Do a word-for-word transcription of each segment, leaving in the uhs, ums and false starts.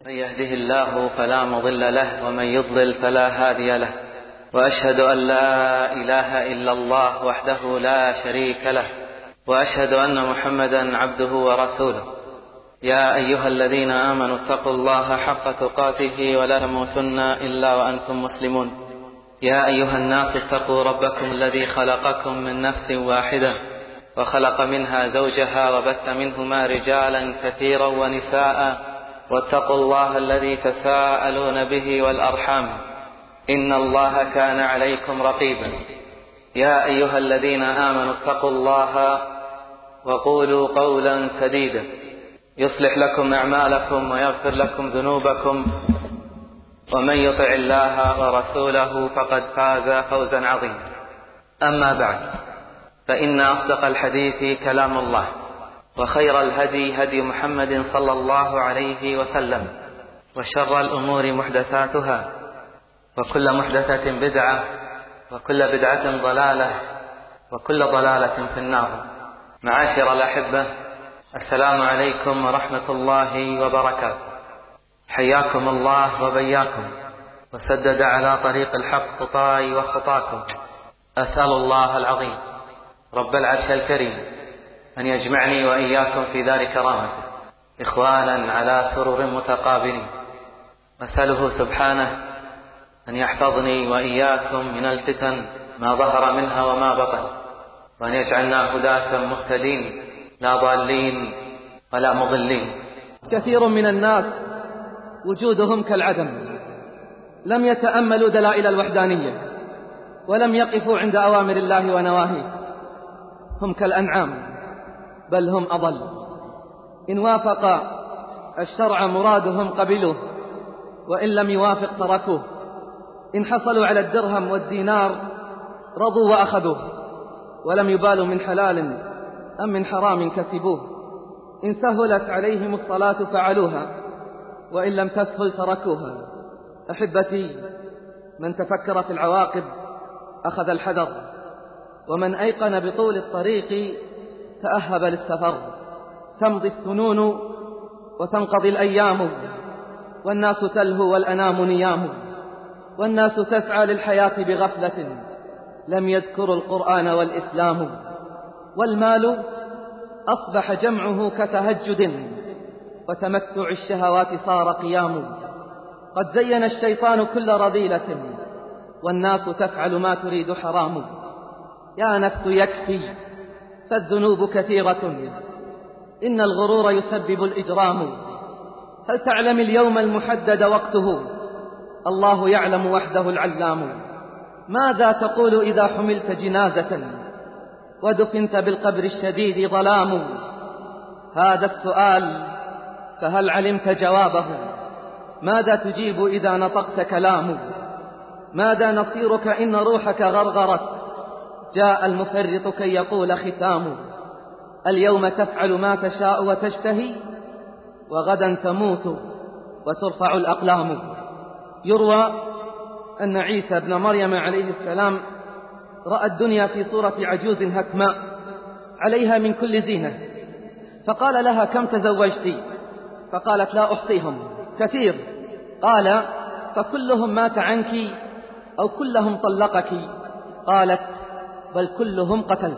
من يهده الله فلا مضل له ومن يضلل فلا هادي له، وأشهد أن لا إله إلا الله وحده لا شريك له، وأشهد أن محمدا عبده ورسوله. يا أيها الذين آمنوا اتقوا الله حق تقاته ولا تموتن إلا وأنتم مسلمون. يا أيها الناس اتقوا ربكم الذي خلقكم من نفس واحدة وخلق منها زوجها وبث منهما رجالا كثيرا ونساء، واتقوا الله الذي تساءلون به والأرحام إن الله كان عليكم رقيبا. يا أيها الذين آمنوا اتقوا الله وقولوا قولا سديدا يصلح لكم أعمالكم ويغفر لكم ذنوبكم، ومن يطع الله ورسوله فقد فاز فوزا عظيما. أما بعد، فإن أصدق الحديث كلام الله، وخير الهدي هدي محمد صلى الله عليه وسلم، وشر الأمور محدثاتها، وكل محدثة بدعة، وكل بدعة ضلالة، وكل ضلالة في النار. معاشر الأحبة، السلام عليكم ورحمة الله وبركاته. حياكم الله وبياكم، وسدد على طريق الحق خطاي وخطاكم. أسأل الله العظيم رب العرش الكريم أن يجمعني وإياكم في دار كرامته إخوانا على سرر متقابلين. أسأله سبحانه أن يحفظني وإياكم من الفتن ما ظهر منها وما بطن، وأن يجعلنا هداة مهتدين لا ضالين ولا مضلين. كثير من الناس وجودهم كالعدم، لم يتأملوا دلائل الوحدانية، ولم يقفوا عند أوامر الله ونواهيه. هم كالأنعام بل هم أضل. إن وافق الشرع مرادهم قبلوه، وإن لم يوافق تركوه. إن حصلوا على الدرهم والدينار رضوا وأخذوه، ولم يبالوا من حلال أم من حرام كسبوه. إن سهلت عليهم الصلاة فعلوها، وإن لم تسهل تركوها. أحبتي، من تفكر في العواقب أخذ الحذر، ومن أيقن بطول الطريق تأهب للسفر. تمضي السنون وتنقضي الأيام، والناس تلهو والأنام نيام، والناس تسعى للحياة بغفلة، لم يذكروا القرآن والإسلام. والمال أصبح جمعه كتهجد، وتمتع الشهوات صار قيام. قد زين الشيطان كل رذيلة، والناس تفعل ما تريد حرام. يا نفس يكفي فالذنوب كثيرة، إن الغرور يسبب الإجرام. هل تعلم اليوم المحدد وقته؟ الله يعلم وحده العلام. ماذا تقول إذا حملت جنازة ودفنت بالقبر الشديد ظلام؟ هذا السؤال، فهل علمت جوابه؟ ماذا تجيب إذا نطقت كلام؟ ماذا نصيرك إن روحك غرغرت؟ جاء المفرط كي يقول ختام. اليوم تفعل ما تشاء وتشتهي، وغدا تموت وترفع الأقلام. يروى أن عيسى ابن مريم عليه السلام رأى الدنيا في صورة عجوز هكماء عليها من كل زينة، فقال لها: كم تزوجت؟ فقالت: لا أحصيهم، كثير. قال: فكلهم مات عنك أو كلهم طلقك؟ قالت: بل كلهم قتلت،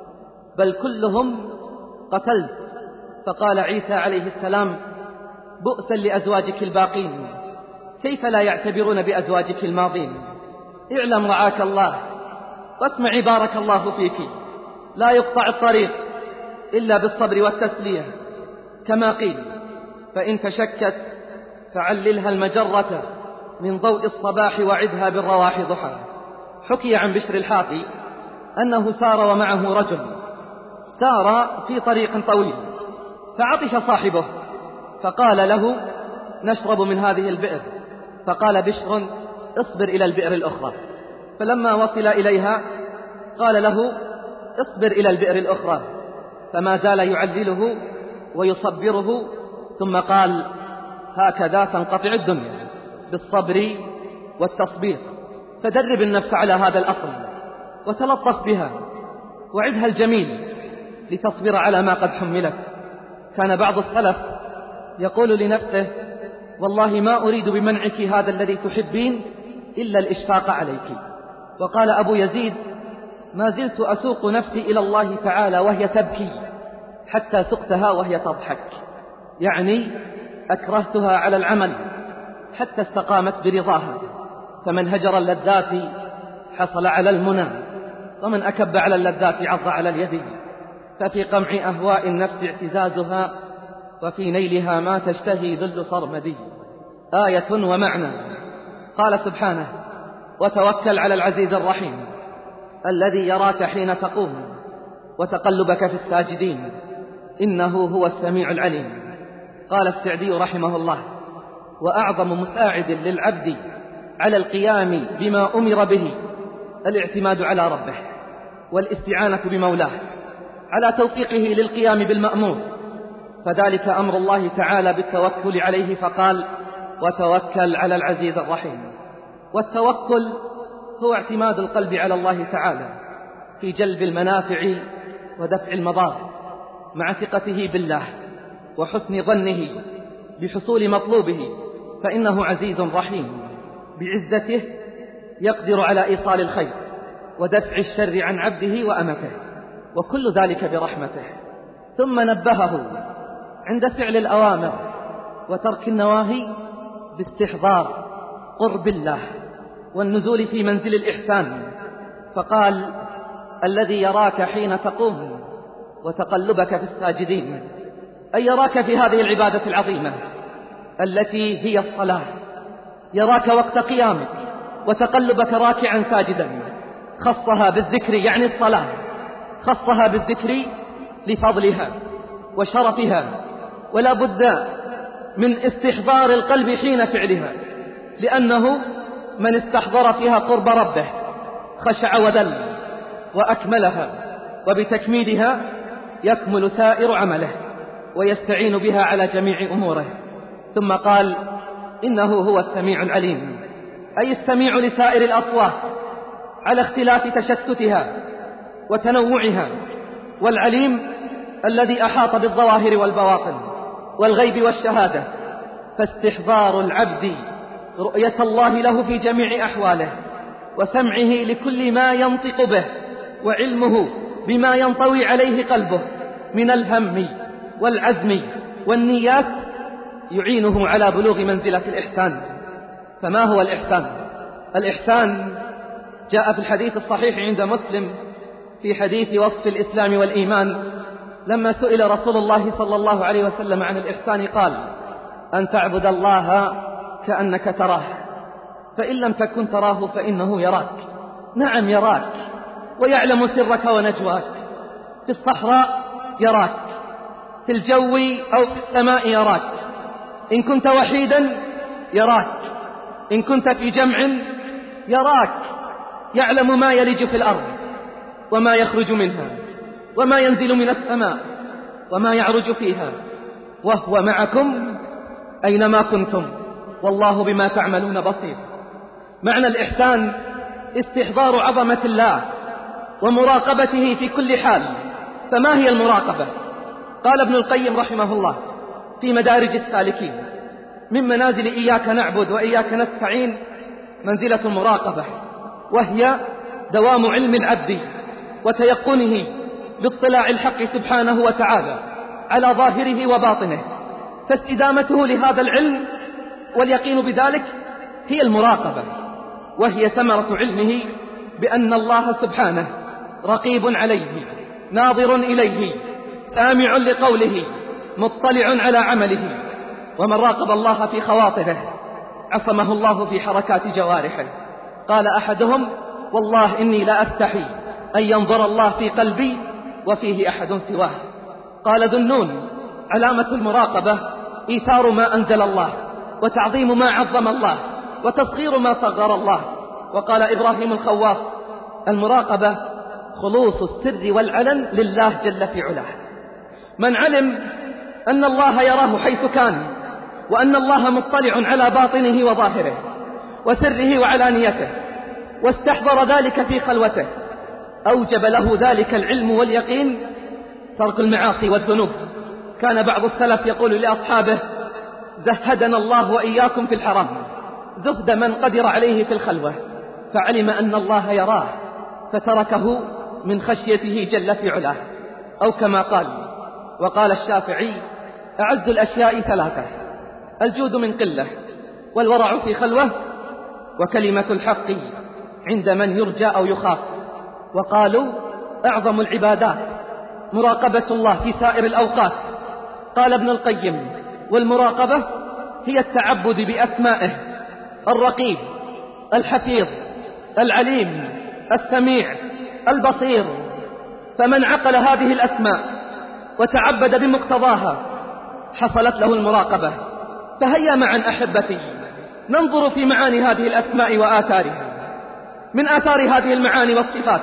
بل كلهم قتلت. فقال عيسى عليه السلام: بؤسا لأزواجك الباقين، كيف لا يعتبرون بأزواجك الماضين؟ اعلم رعاك الله واسمعي بارك الله فيك، لا يقطع الطريق إلا بالصبر والتسلية، كما قيل: فإن تشكت فعللها المجرة من ضوء الصباح وعدها بالرواح ضحى. حكي عن بشر الحافي أنه سار ومعه رجل، سار في طريق طويل، فعطش صاحبه، فقال له: نشرب من هذه البئر. فقال بشر: اصبر إلى البئر الأخرى. فلما وصل إليها قال له: اصبر إلى البئر الأخرى. فما زال يعلله ويصبره، ثم قال: هكذا تنقطع الدنيا، بالصبر والتصبير. فدرب النفس على هذا الأصل وتلطف بها، وعدها الجميل لتصبر على ما قد حملت. كان بعض السلف يقول لنفسه: والله ما أريد بمنعك هذا الذي تحبين إلا الإشفاق عليك. وقال أبو يزيد: ما زلت أسوق نفسي إلى الله تعالى وهي تبكي حتى سقتها وهي تضحك، يعني أكرهتها على العمل حتى استقامت برضاها. فمن هجر اللذات حصل على المنى، ومن أكب على اللذات عض على اليد. ففي قمع أهواء النفس اعتزازها، وفي نيلها ما تشتهي ذل صرمدي. آية ومعنى. قال سبحانه: وتوكل على العزيز الرحيم الذي يراك حين تقوم وتقلبك في الساجدين إنه هو السميع العليم. قال السعدي رحمه الله: وأعظم مساعد للعبد على القيام بما أمر به الاعتماد على ربه والاستعانة بمولاه على توفيقه للقيام بالمأمور، فذلك أمر الله تعالى بالتوكل عليه، فقال: وتوكل على العزيز الرحيم. والتوكل هو اعتماد القلب على الله تعالى في جلب المنافع ودفع المضار، مع ثقته بالله وحسن ظنه بحصول مطلوبه، فإنه عزيز رحيم بعزته يقدر على إيصال الخير ودفع الشر عن عبده وأمته، وكل ذلك برحمته. ثم نبهه عند فعل الأوامر وترك النواهي باستحضار قرب الله والنزول في منزل الإحسان، فقال: الذي يراك حين تقوم وتقلبك في الساجدين، أي يراك في هذه العبادة العظيمة التي هي الصلاة، يراك وقت قيامك وتقلبك راكعا ساجدا. خصها بالذكر، يعني الصلاة خصها بالذكر لفضلها وشرفها، ولا بد من استحضار القلب حين فعلها، لأنه من استحضر فيها قرب ربه خشع وذل وأكملها، وبتكميلها يكمل سائر عمله ويستعين بها على جميع أموره. ثم قال: إنه هو السميع العليم، أي السميع لسائر الأصوات على اختلاف تشتتها وتنوعها، والعليم الذي أحاط بالظواهر والبواطن والغيب والشهادة. فاستحضار العبد رؤية الله له في جميع أحواله، وسمعه لكل ما ينطق به، وعلمه بما ينطوي عليه قلبه من الهم والعزم والنيات، يعينه على بلوغ منزلة الإحسان. فما هو الإحسان؟ الإحسان جاء في الحديث الصحيح عند مسلم في حديث وصف الإسلام والإيمان، لما سئل رسول الله صلى الله عليه وسلم عن الإحسان قال: أن تعبد الله كأنك تراه، فإن لم تكن تراه فإنه يراك. نعم يراك ويعلم سرك ونجواك، في الصحراء يراك، في الجو أو في السماء يراك، إن كنت وحيدا يراك، إن كنت في جمع يراك، يعلم ما يلج في الأرض وما يخرج منها وما ينزل من السماء وما يعرج فيها، وهو معكم أينما كنتم والله بما تعملون بصير. معنى الإحسان استحضار عظمة الله ومراقبته في كل حال. فما هي المراقبة؟ قال ابن القيم رحمه الله في مدارج السالكين: من منازل إياك نعبد وإياك نستعين منزلة المراقبة، وهي دوام علم العبد وتيقنه باطلاع الحق سبحانه وتعالى على ظاهره وباطنه، فاستدامته لهذا العلم واليقين بذلك هي المراقبة، وهي ثمرة علمه بأن الله سبحانه رقيب عليه ناظر إليه سامع لقوله مطلع على عمله. ومن راقب الله في خواطره عصمه الله في حركات جوارحه. قال أحدهم: والله إني لا أستحي أن ينظر الله في قلبي وفيه أحد سواه. قال ذو النون: علامة المراقبة إيثار ما أنزل الله، وتعظيم ما عظم الله، وتصغير ما صغر الله. وقال إبراهيم الخواص: المراقبة خلوص السر والعلن لله جل في علاه. من علم أن الله يراه حيث كان، وأن الله مطلع على باطنه وظاهره وسره وعلانيته، واستحضر ذلك في خلوته، أوجب له ذلك العلم واليقين ترك المعاصي والذنوب. كان بعض السلف يقول لأصحابه: زهدنا الله وإياكم في الحرام زهد من قدر عليه في الخلوة، فعلم أن الله يراه فتركه من خشيته جل في علاه، أو كما قال. وقال الشافعي: أعز الأشياء ثلاثة: الجود من قلة، والورع في خلوة، وكلمة الحق عند من يرجى أو يخاف. وقالوا: أعظم العبادات مراقبة الله في سائر الأوقات. قال ابن القيم: والمراقبة هي التعبد بأسمائه: الرقيب، الحفيظ، العليم، السميع، البصير. فمن عقل هذه الأسماء وتعبد بمقتضاها حصلت له المراقبة. فهيا معا أحبتي ننظر في معاني هذه الأسماء وآثارها. من آثار هذه المعاني والصفات: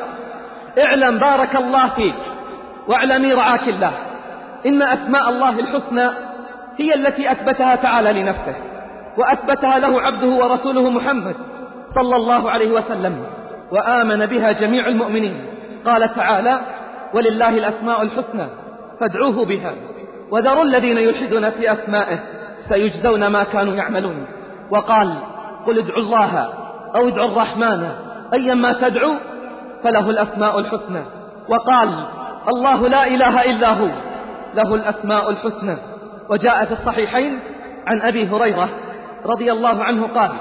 اعلم بارك الله فيك واعلمي رعاك الله، إن أسماء الله الحسنى هي التي أثبتها تعالى لنفسه، وأثبتها له عبده ورسوله محمد صلى الله عليه وسلم، وآمن بها جميع المؤمنين. قال تعالى: ولله الأسماء الحسنى فادعوه بها وذروا الذين يلحدون في أسمائه سيجزون ما كانوا يعملون. وقال: قل ادعوا الله أو ادعوا الرحمن أيما تدعوا فله الأسماء الحسنى. وقال: الله لا إله إلا هو له الأسماء الحسنى. وجاء في الصحيحين عن أبي هريرة رضي الله عنه قال: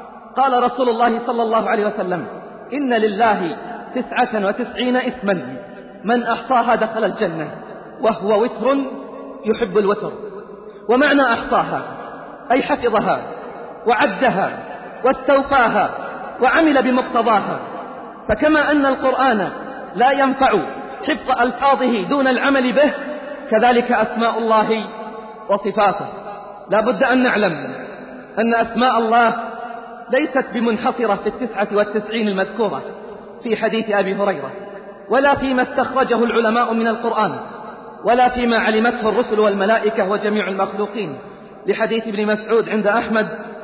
قال رسول الله صلى الله عليه وسلم: إن لله تسعة وتسعين اسما من أحصاها دخل الجنة، وهو وتر يحب الوتر. ومعنى أحصاها أي حفظها وعدها واستوفاها وعمل بمقتضاها. فكما أن القرآن لا ينفع حفظ ألفاظه دون العمل به، كذلك أسماء الله وصفاته. لا بد أن نعلم أن أسماء الله ليست بمنحصرة في التسعة والتسعين المذكورة في حديث أبي هريرة، ولا فيما استخرجه العلماء من القرآن، ولا فيما علمته الرسل والملائكة وجميع المخلوقين، لحديث ابن مسعود عند أحمد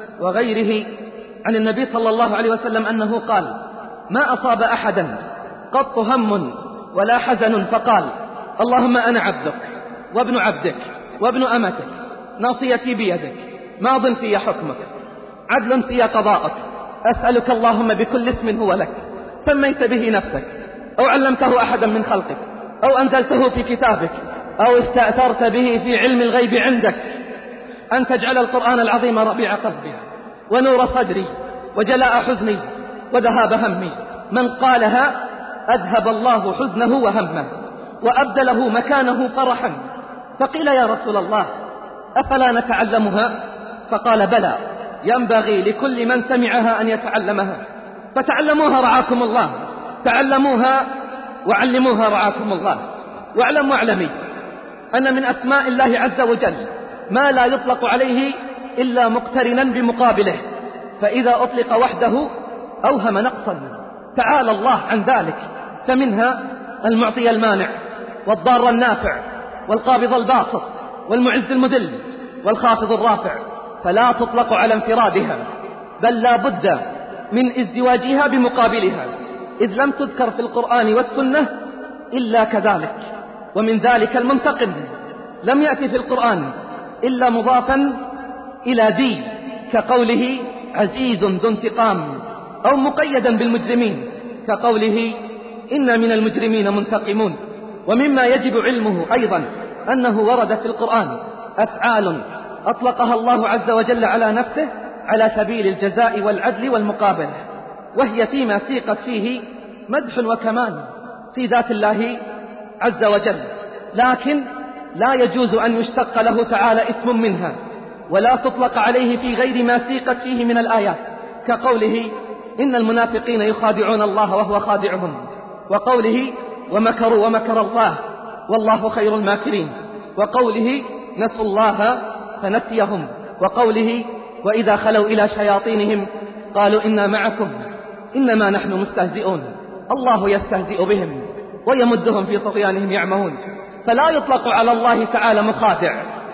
وغيره عن النبي صلى الله عليه وسلم أنه قال: ما أصاب أحدا قط هم ولا حزن فقال: اللهم أنا عبدك وابن عبدك وابن أمتك، ناصيتي بيدك، ماض في حكمك، عدل في قضاءك، أسألك اللهم بكل اسم هو لك سميت به نفسك أو علمته أحدا من خلقك أو أنزلته في كتابك أو استأثرت به في علم الغيب عندك أن تجعل القرآن العظيم ربيع قلبي ونور صدري وجلاء حزني وذهاب همي. من قالها أذهب الله حزنه وهمه وأبدله مكانه فرحا. فقيل: يا رسول الله أفلا نتعلمها؟ فقال: بلى، ينبغي لكل من سمعها أن يتعلمها. فتعلموها رعاكم الله، تعلموها وعلموها رعاكم الله. واعلم واعلمي أن من أسماء الله عز وجل ما لا يطلق عليه إلا مقترنا بمقابله، فإذا أطلق وحده أوهم نقصا. تعالى الله عن ذلك. فمنها المعطي المانع والضار النافع والقابض الباسط والمعز المذل والخافض الرافع، فلا تطلق على انفرادها، بل لا بد من ازدواجها بمقابلها، إذ لم تذكر في القرآن والسنة إلا كذلك. ومن ذلك المنتقم لم يأتي في القرآن إلا مضافا إلى ذي، كقوله عزيز ذو انتقام، أو مقيدا بالمجرمين كقوله إن من المجرمين منتقمون. ومما يجب علمه أيضا أنه ورد في القرآن أفعال أطلقها الله عز وجل على نفسه على سبيل الجزاء والعدل والمقابلة، وهي فيما سيقت فيه مدح وكمال في ذات الله عز وجل، لكن لا يجوز أن يشتق له تعالى اسم منها، ولا تطلق عليه في غير ما سيقت فيه من الآيات، كقوله إن المنافقين يخادعون الله وهو خادعهم، وقوله ومكروا ومكر الله والله خير الماكرين، وقوله نسوا الله فنسيهم، وقوله وإذا خلوا إلى شياطينهم قالوا إنا معكم إنما نحن مستهزئون، الله يستهزئ بهم ويمدهم في طغيانهم يعمهون. فلا يطلق على الله تعالى مخادع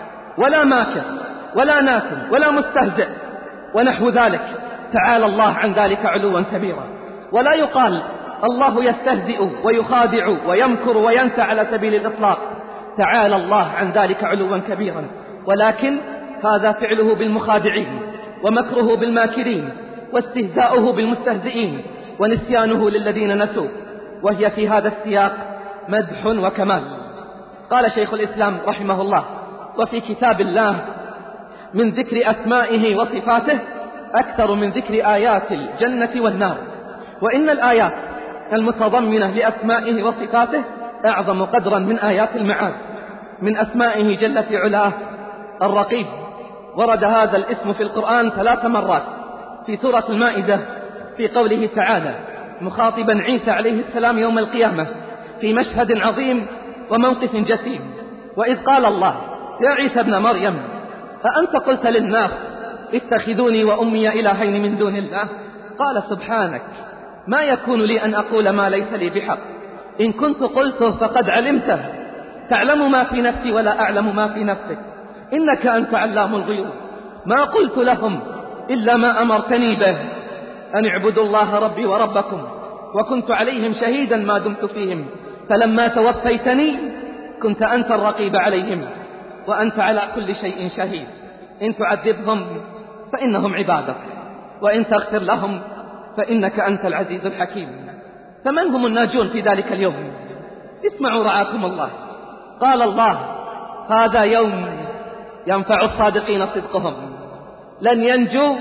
ولا ماكر ولا ناكم ولا مستهزئ ونحو ذلك، تعالى الله عن ذلك علوا كبيرا. ولا يقال الله يستهزئ ويخادع ويمكر وينسى على سبيل الإطلاق، تعالى الله عن ذلك علوا كبيرا، ولكن هذا فعله بالمخادعين، ومكره بالماكرين، واستهزاؤه بالمستهزئين، ونسيانه للذين نسوا، وهي في هذا السياق مدح وكمال. قال شيخ الإسلام رحمه الله: وفي كتاب الله من ذكر أسمائه وصفاته أكثر من ذكر آيات الجنة والنار، وإن الآيات المتضمنة لأسمائه وصفاته أعظم قدرا من آيات المعاد. من أسمائه جل في علاه الرقيب، ورد هذا الاسم في القرآن ثلاث مرات. في سورة المائدة في قوله تعالى مخاطبا عيسى عليه السلام يوم القيامة في مشهد عظيم وموقف جسيم: وإذ قال الله يا عيسى ابن مريم أأنت قلت للناس اتخذوني وأمي إلهين من دون الله؟ قال سبحانك ما يكون لي أن أقول ما ليس لي بحق، إن كنت قلته فقد علمته، تعلم ما في نفسي ولا أعلم ما في نفسك، إنك أنت علام الغيوب. ما قلت لهم إلا ما أمرتني به، أن اعبدوا الله ربي وربكم، وكنت عليهم شهيدا ما دمت فيهم، فلما توفيتني كنت أنت الرقيب عليهم، وأنت على كل شيء شهيد. إن تعذبهم فإنهم عبادك، وإن تغفر لهم فإنك أنت العزيز الحكيم. فمن هم الناجون في ذلك اليوم؟ اسمعوا رعاكم الله. قال الله هذا يوم ينفع الصادقين صدقهم، لن ينجو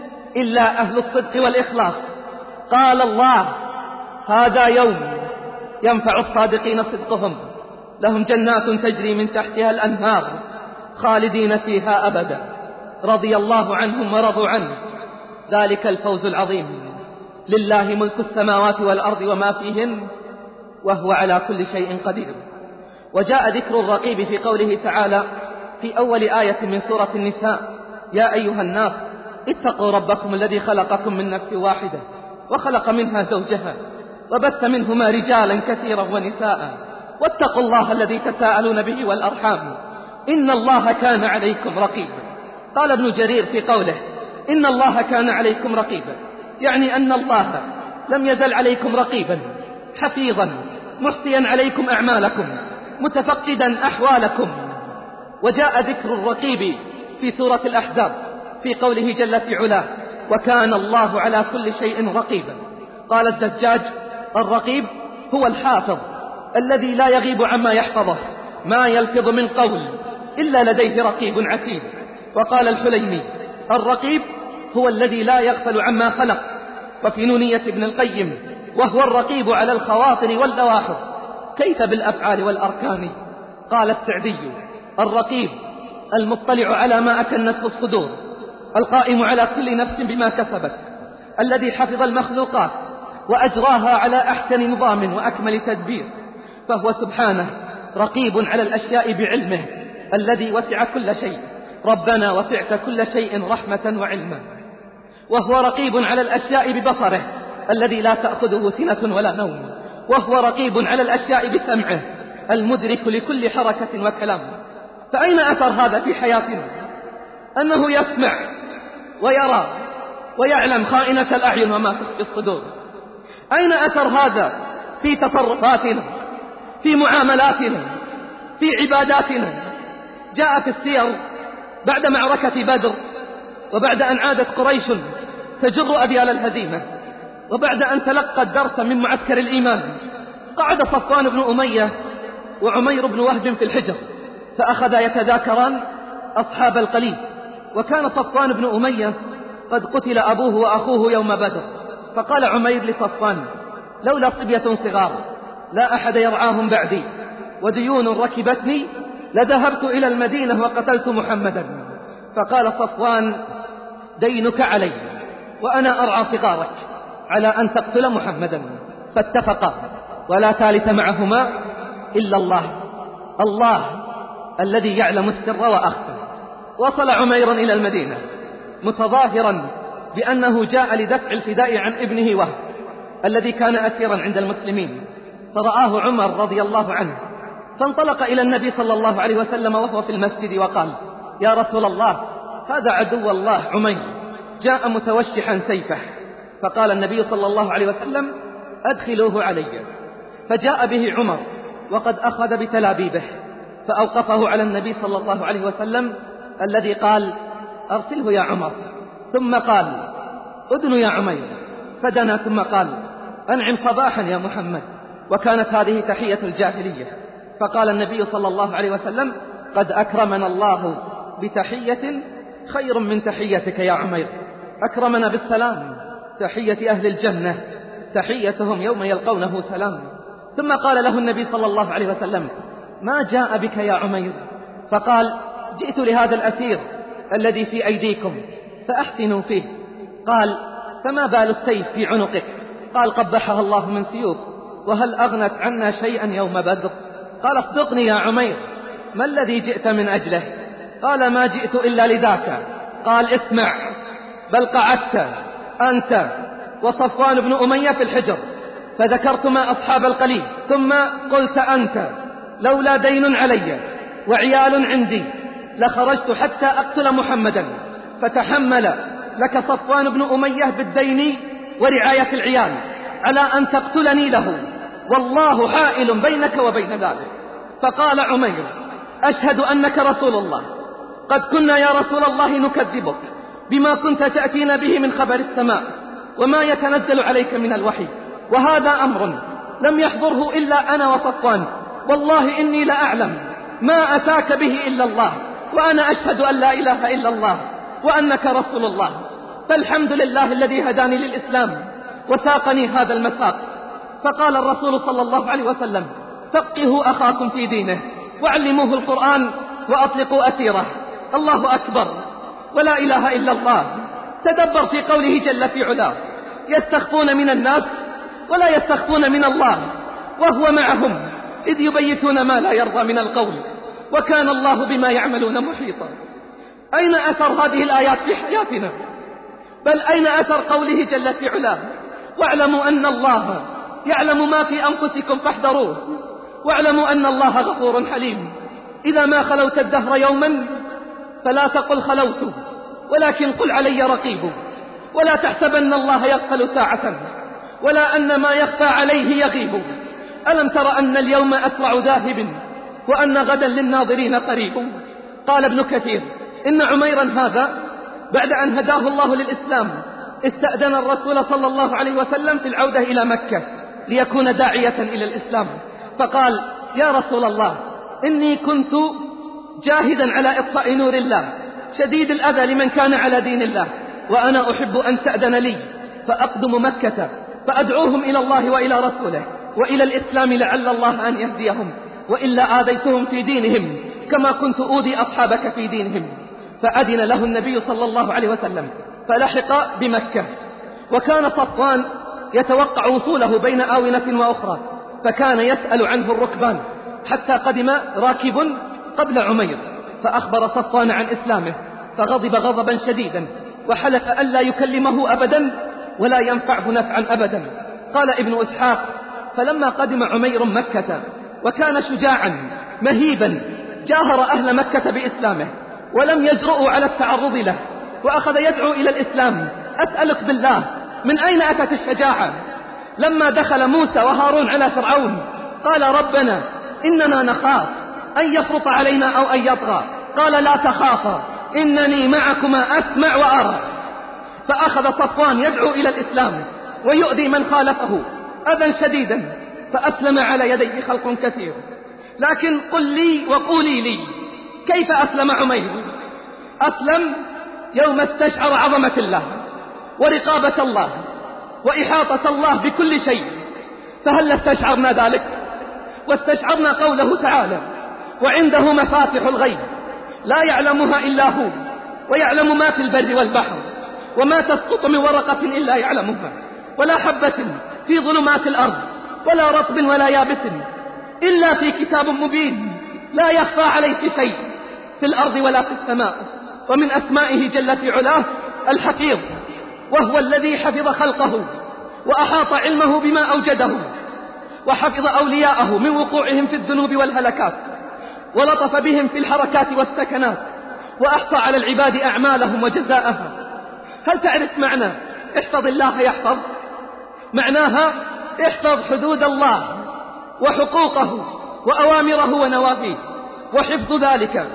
إلا أهل الصدق والإخلاص. قال الله هذا يوم ينفع الصادقين صدقهم، لهم جنات تجري من تحتها الأنهار خالدين فيها أبدا، رضي الله عنهم ورضوا عنه، ذلك الفوز العظيم. لله ملك السماوات والأرض وما فيهن، وهو على كل شيء قدير. وجاء ذكر الرقيب في قوله تعالى في أول آية من سورة النساء: يا أيها الناس اتقوا ربكم الذي خلقكم من نفس واحدة وخلق منها زوجها وبث منهما رجالا كثيرا ونساء واتقوا الله الذي تساءلون به والأرحام إن الله كان عليكم رقيبا. قال ابن جرير في قوله إن الله كان عليكم رقيبا، يعني أن الله لم يزل عليكم رقيبا حفيظا محصيا عليكم أعمالكم متفقدا أحوالكم. وجاء ذكر الرقيب في سورة الأحزاب في قوله جل في علاه: وكان الله على كل شيء رقيبا. قال الزجاج: الرقيب هو الحافظ الذي لا يغيب عما يحفظه، ما يلفظ من قول إلا لديه رقيب عتيد. وقال الحليمي: الرقيب هو الذي لا يغفل عما خلق. وفي نونية ابن القيم: وهو الرقيب على الخواطر واللواحظ، كيف بالأفعال والأركان. قال السعدي: الرقيب المطلع على ما أكنته الصدور، القائم على كل نفس بما كسبت، الذي حفظ المخلوقات وأجراها على أحسن نظام وأكمل تدبير، فهو سبحانه رقيب على الأشياء بعلمه الذي وسع كل شيء. ربنا وسعت كل شيء رحمة وعلما. وهو رقيب على الأشياء ببصره الذي لا تأخذه سنة ولا نوم. وهو رقيب على الأشياء بسمعه المدرك لكل حركة وكلام. فأين أثر هذا في حياتنا؟ أنه يسمع ويرى ويعلم خائنة الأعين وما تخفي الصدور. أين أثر هذا في تصرفاتنا، في معاملاتنا، في عباداتنا؟ جاء في السير بعد معركة بدر، وبعد أن عادت قريش تجر أبيال الهزيمة، وبعد أن تلقى الدرس من معسكر الإيمان، قعد صفوان بن أمية وعمير بن وهب في الحجر، فأخذا يتذاكران أصحاب القليب. وكان صفوان بن أمية قد قتل أبوه وأخوه يوم بدر، فقال عمير لصفوان: لولا صبية صغار لا أحد يرعاهم بعدي، وديون ركبتني لذهبت إلى المدينة وقتلت محمدا. فقال صفوان: دينك علي، وأنا أرعى صغارك على أن تقتل محمدا. فاتفقا، ولا ثالث معهما إلا الله، الله الذي يعلم السر وأخفى. وصل عمير إلى المدينة متظاهرا بأنه جاء لدفع الفداء عن ابنه وهب الذي كان أسيرا عند المسلمين، فرآه عمر رضي الله عنه، فانطلق إلى النبي صلى الله عليه وسلم وهو في المسجد وقال: يا رسول الله، هذا عدو الله عمير جاء متوشحا سيفه. فقال النبي صلى الله عليه وسلم: أدخلوه علي. فجاء به عمر وقد أخذ بتلابيبه، فأوقفه على النبي صلى الله عليه وسلم الذي قال أرسله يا عمر، ثم قال أدن يا عمير، فدنا ثم قال أنعم صباحا يا محمد، وكانت هذه تحية الجاهلية. فقال النبي صلى الله عليه وسلم قد أكرمنا الله بتحية خير من تحيتك يا عمير، أكرمنا بالسلام، تحية أهل الجنة تحيتهم يوم يلقونه سلام. ثم قال له النبي صلى الله عليه وسلم ما جاء بك يا عمير؟ فقال جئت لهذا الأسير الذي في أيديكم فأحسنوا فيه. قال فما بال السيف في عنقك؟ قال قبحها الله من سيوف، وهل أغنت عنا شيئا يوم بدر؟ قال اصدقني يا عمير، ما الذي جئت من أجله؟ قال ما جئت إلا لذاك. قال اسمع، بل قعدت أنت وصفوان بن أمية في الحجر فذكرتما أصحاب القليل، ثم قلت أنت لولا دين علي وعيال عندي لخرجت حتى أقتل محمدا، فتحمل لك صفوان بن أمية بالدين ورعاية العيال على أن تقتلني له، والله حائل بينك وبين ذلك. فقال عمير أشهد أنك رسول الله، قد كنا يا رسول الله نكذبك بما كنت تأتينا به من خبر السماء وما يتنزل عليك من الوحي، وهذا أمر لم يحضره إلا أنا وصفوان، والله إني لأعلم ما أتاك به إلا الله، وأنا أشهد أن لا إله إلا الله وأنك رسول الله. فالحمد لله الذي هداني للإسلام وساقني هذا المساق. فقال الرسول صلى الله عليه وسلم فقهوا أخاكم في دينه وعلموه القرآن وأطلقوا أسيره. الله أكبر ولا إله إلا الله. تدبر في قوله جل في علاه يستخفون من الناس ولا يستخفون من الله وهو معهم إذ يبيتون ما لا يرضى من القول وكان الله بما يعملون محيطا. أين أثر هذه الآيات في حياتنا؟ بل أين أثر قوله جل في علاه واعلموا أن الله يعلم ما في أنفسكم فاحذروه واعلموا أن الله غفور حليم. إذا ما خلوت الدهر يوما فلا تقل خلوت، ولكن قل علي رقيب، ولا تحسبن الله يغفل ساعة ولا أن ما يخفى عليه يغيب. ألم تر أن اليوم أسرع ذاهب وأن غدا للناظرين قريب. قال ابن كثير إن عميرا هذا بعد أن هداه الله للإسلام استأذن الرسول صلى الله عليه وسلم في العودة إلى مكة ليكون داعية إلى الإسلام، فقال يا رسول الله إني كنت جاهدا على إطفاء نور الله شديد الأذى لمن كان على دين الله، وأنا أحب أن تأذن لي فأقدم مكة فأدعوهم إلى الله وإلى رسوله وإلى الإسلام لعل الله أن يهديهم، وإلا آذيتهم في دينهم كما كنت أوذي أصحابك في دينهم. فأذن له النبي صلى الله عليه وسلم فلحق بمكة، وكان صفوان يتوقع وصوله بين آونة وأخرى، فكان يسأل عنه الركبان حتى قدم راكب قبل عمير فأخبر صفوان عن إسلامه، فغضب غضبا شديدا وحلف ألا يكلمه أبدا ولا ينفعه نفعا أبدا. قال ابن إسحاق فلما قدم عمير مكة وكان شجاعا مهيبا جاهر أهل مكة بإسلامه ولم يجرؤوا على التعرض له، وأخذ يدعو إلى الإسلام. أسألك بالله من أين أتت الشجاعة؟ لما دخل موسى وهارون على فرعون قال ربنا إننا نخاف أن يفرط علينا أو أن يطغى، قال لا تخافا إنني معكما أسمع وأرى. فأخذ صفوان يدعو إلى الإسلام ويؤذي من خالفه أذى شديدا، فأسلم على يديه خلق كثير. لكن قل لي وقولي لي كيف أسلم عمير؟ أسلم يوم استشعر عظمة الله ورقابة الله وإحاطة الله بكل شيء. فهل استشعرنا ذلك؟ واستشعرنا قوله تعالى وعنده مفاتح الغيب لا يعلمها إلا هو ويعلم ما في البر والبحر وما تسقط من ورقة إلا يعلمها ولا حبة في ظلمات الأرض ولا رطب ولا يابس إلا في كتاب مبين لا يخفى عليه شيء في الأرض ولا في السماء. ومن أسمائه جل في علاه الحفيظ، وهو الذي حفظ خلقه وأحاط علمه بما أوجده وحفظ أولياءه من وقوعهم في الذنوب والهلكات ولطف بهم في الحركات والسكنات وأحصى على العباد أعمالهم وجزاءها. هل تعرف معنى احفظ الله يحفظ؟ معناها احفظ حدود الله وحقوقه وأوامره ونواهيه، وحفظ ذلك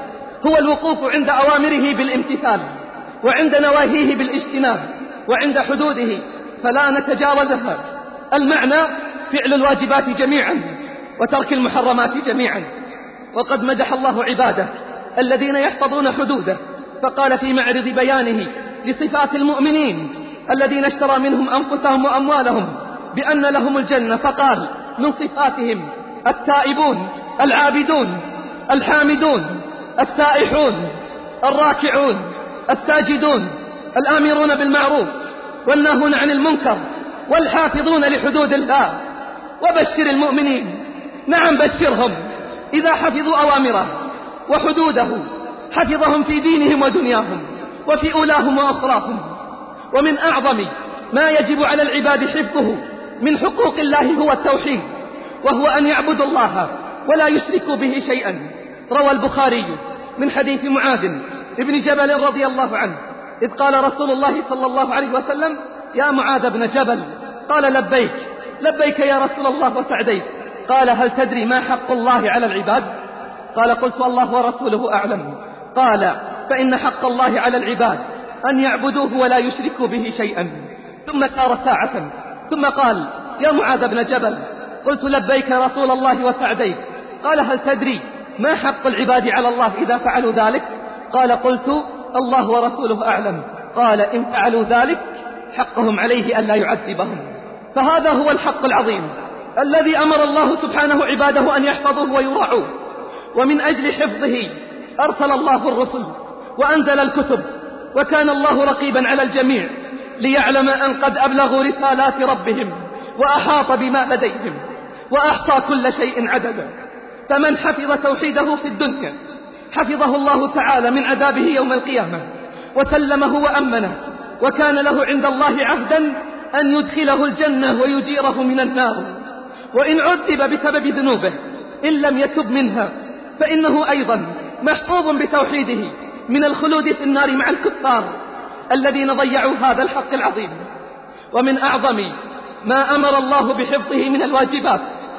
هو الوقوف عند أوامره بالامتثال، وعند نواهيه بالاجتناب، وعند حدوده فلا نتجاوزها. المعنى فعل الواجبات جميعا وترك المحرمات جميعا. وقد مدح الله عباده الذين يحفظون حدوده، فقال في معرض بيانه لصفات المؤمنين الذين اشترى منهم أنفسهم وأموالهم بأن لهم الجنة، فقال من صفاتهم التائبون العابدون الحامدون السائحون الراكعون الساجدون الآمرون بالمعروف والناهون عن المنكر والحافظون لحدود الله. وبشر المؤمنين، نعم بشرهم، إذا حفظوا أوامره وحدوده حفظهم في دينهم ودنياهم وفي أولاهم وأخراهم. ومن أعظم ما يجب على العباد حفظه من حقوق الله هو التوحيد، وهو أن يعبدوا الله ولا يشركوا به شيئا. روى البخاري من حديث معاذ ابن جبل رضي الله عنه إذ قال رسول الله صلى الله عليه وسلم: يا معاذ بن جبل. قال: لبيك لبيك يا رسول الله وسعديك. قال: هل تدري ما حق الله على العباد؟ قال: قلت: الله ورسوله أعلم. قال: فإن حق الله على العباد أن يعبدوه ولا يشركوا به شيئا. ثم سار ساعة ثم قال: يا معاذ بن جبل. قلت: لبيك رسول الله وسعديك. قال: هل تدري ما حق العباد على الله إذا فعلوا ذلك؟ قال: قلت: الله ورسوله أعلم. قال: إن فعلوا ذلك حقهم عليه ألا يعذبهم. فهذا هو الحق العظيم الذي أمر الله سبحانه عباده أن يحفظوه ويراعوه، ومن أجل حفظه أرسل الله الرسل وأنزل الكتب، وكان الله رقيبا على الجميع ليعلم أن قد أبلغوا رسالات ربهم وأحاط بما لديهم وأحصى كل شيء عددا. فمن حفظ توحيده في الدنيا حفظه الله تعالى من عذابه يوم القيامة وسلمه وأمنه، وكان له عند الله عهدا أن يدخله الجنة ويجيره من النار. وإن عذب بسبب ذنوبه إن لم يتب منها فإنه أيضا محفوظ بتوحيده من الخلود في النار مع الكفار الذين ضيعوا هذا الحق العظيم. ومن أعظم ما أمر الله بحفظه من الواجبات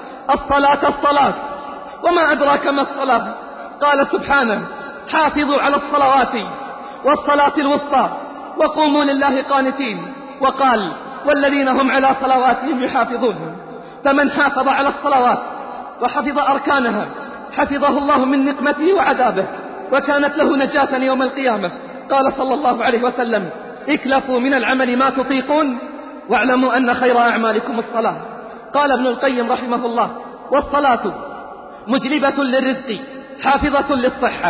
الصلاة الصلاة وما أدراك ما الصلاة؟ قال سبحانه: حافظوا على الصلوات والصلاة الوسطى وقوموا لله قانتين. وقال: والذين هم على صلواتهم يحافظون. فمن حافظ على الصلوات وحفظ أركانها حفظه الله من نقمته وعذابه، وكانت له نجاة يوم القيامة. قال صلى الله عليه وسلم: اكلفوا من العمل ما تطيقون واعلموا أن خير أعمالكم الصلاة. قال ابن القيم رحمه الله: والصلاة مجلبة للرزق حافظة للصحة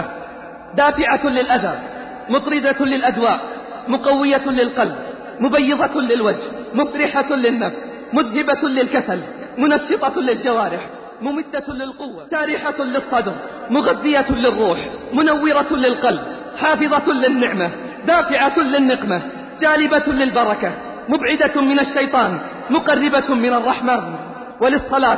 دافعة للأذى مطردة للأدواء مقوية للقلب مبيضة للوجه مفرحة للنفس مذهبة للكسل منشطة للجوارح ممدة للقوة شارحة للصدر مغذية للروح منورة للقلب حافظة للنعمة دافعة للنقمة جالبة للبركة مبعدة من الشيطان مقربة من الرحمن. وللصلاة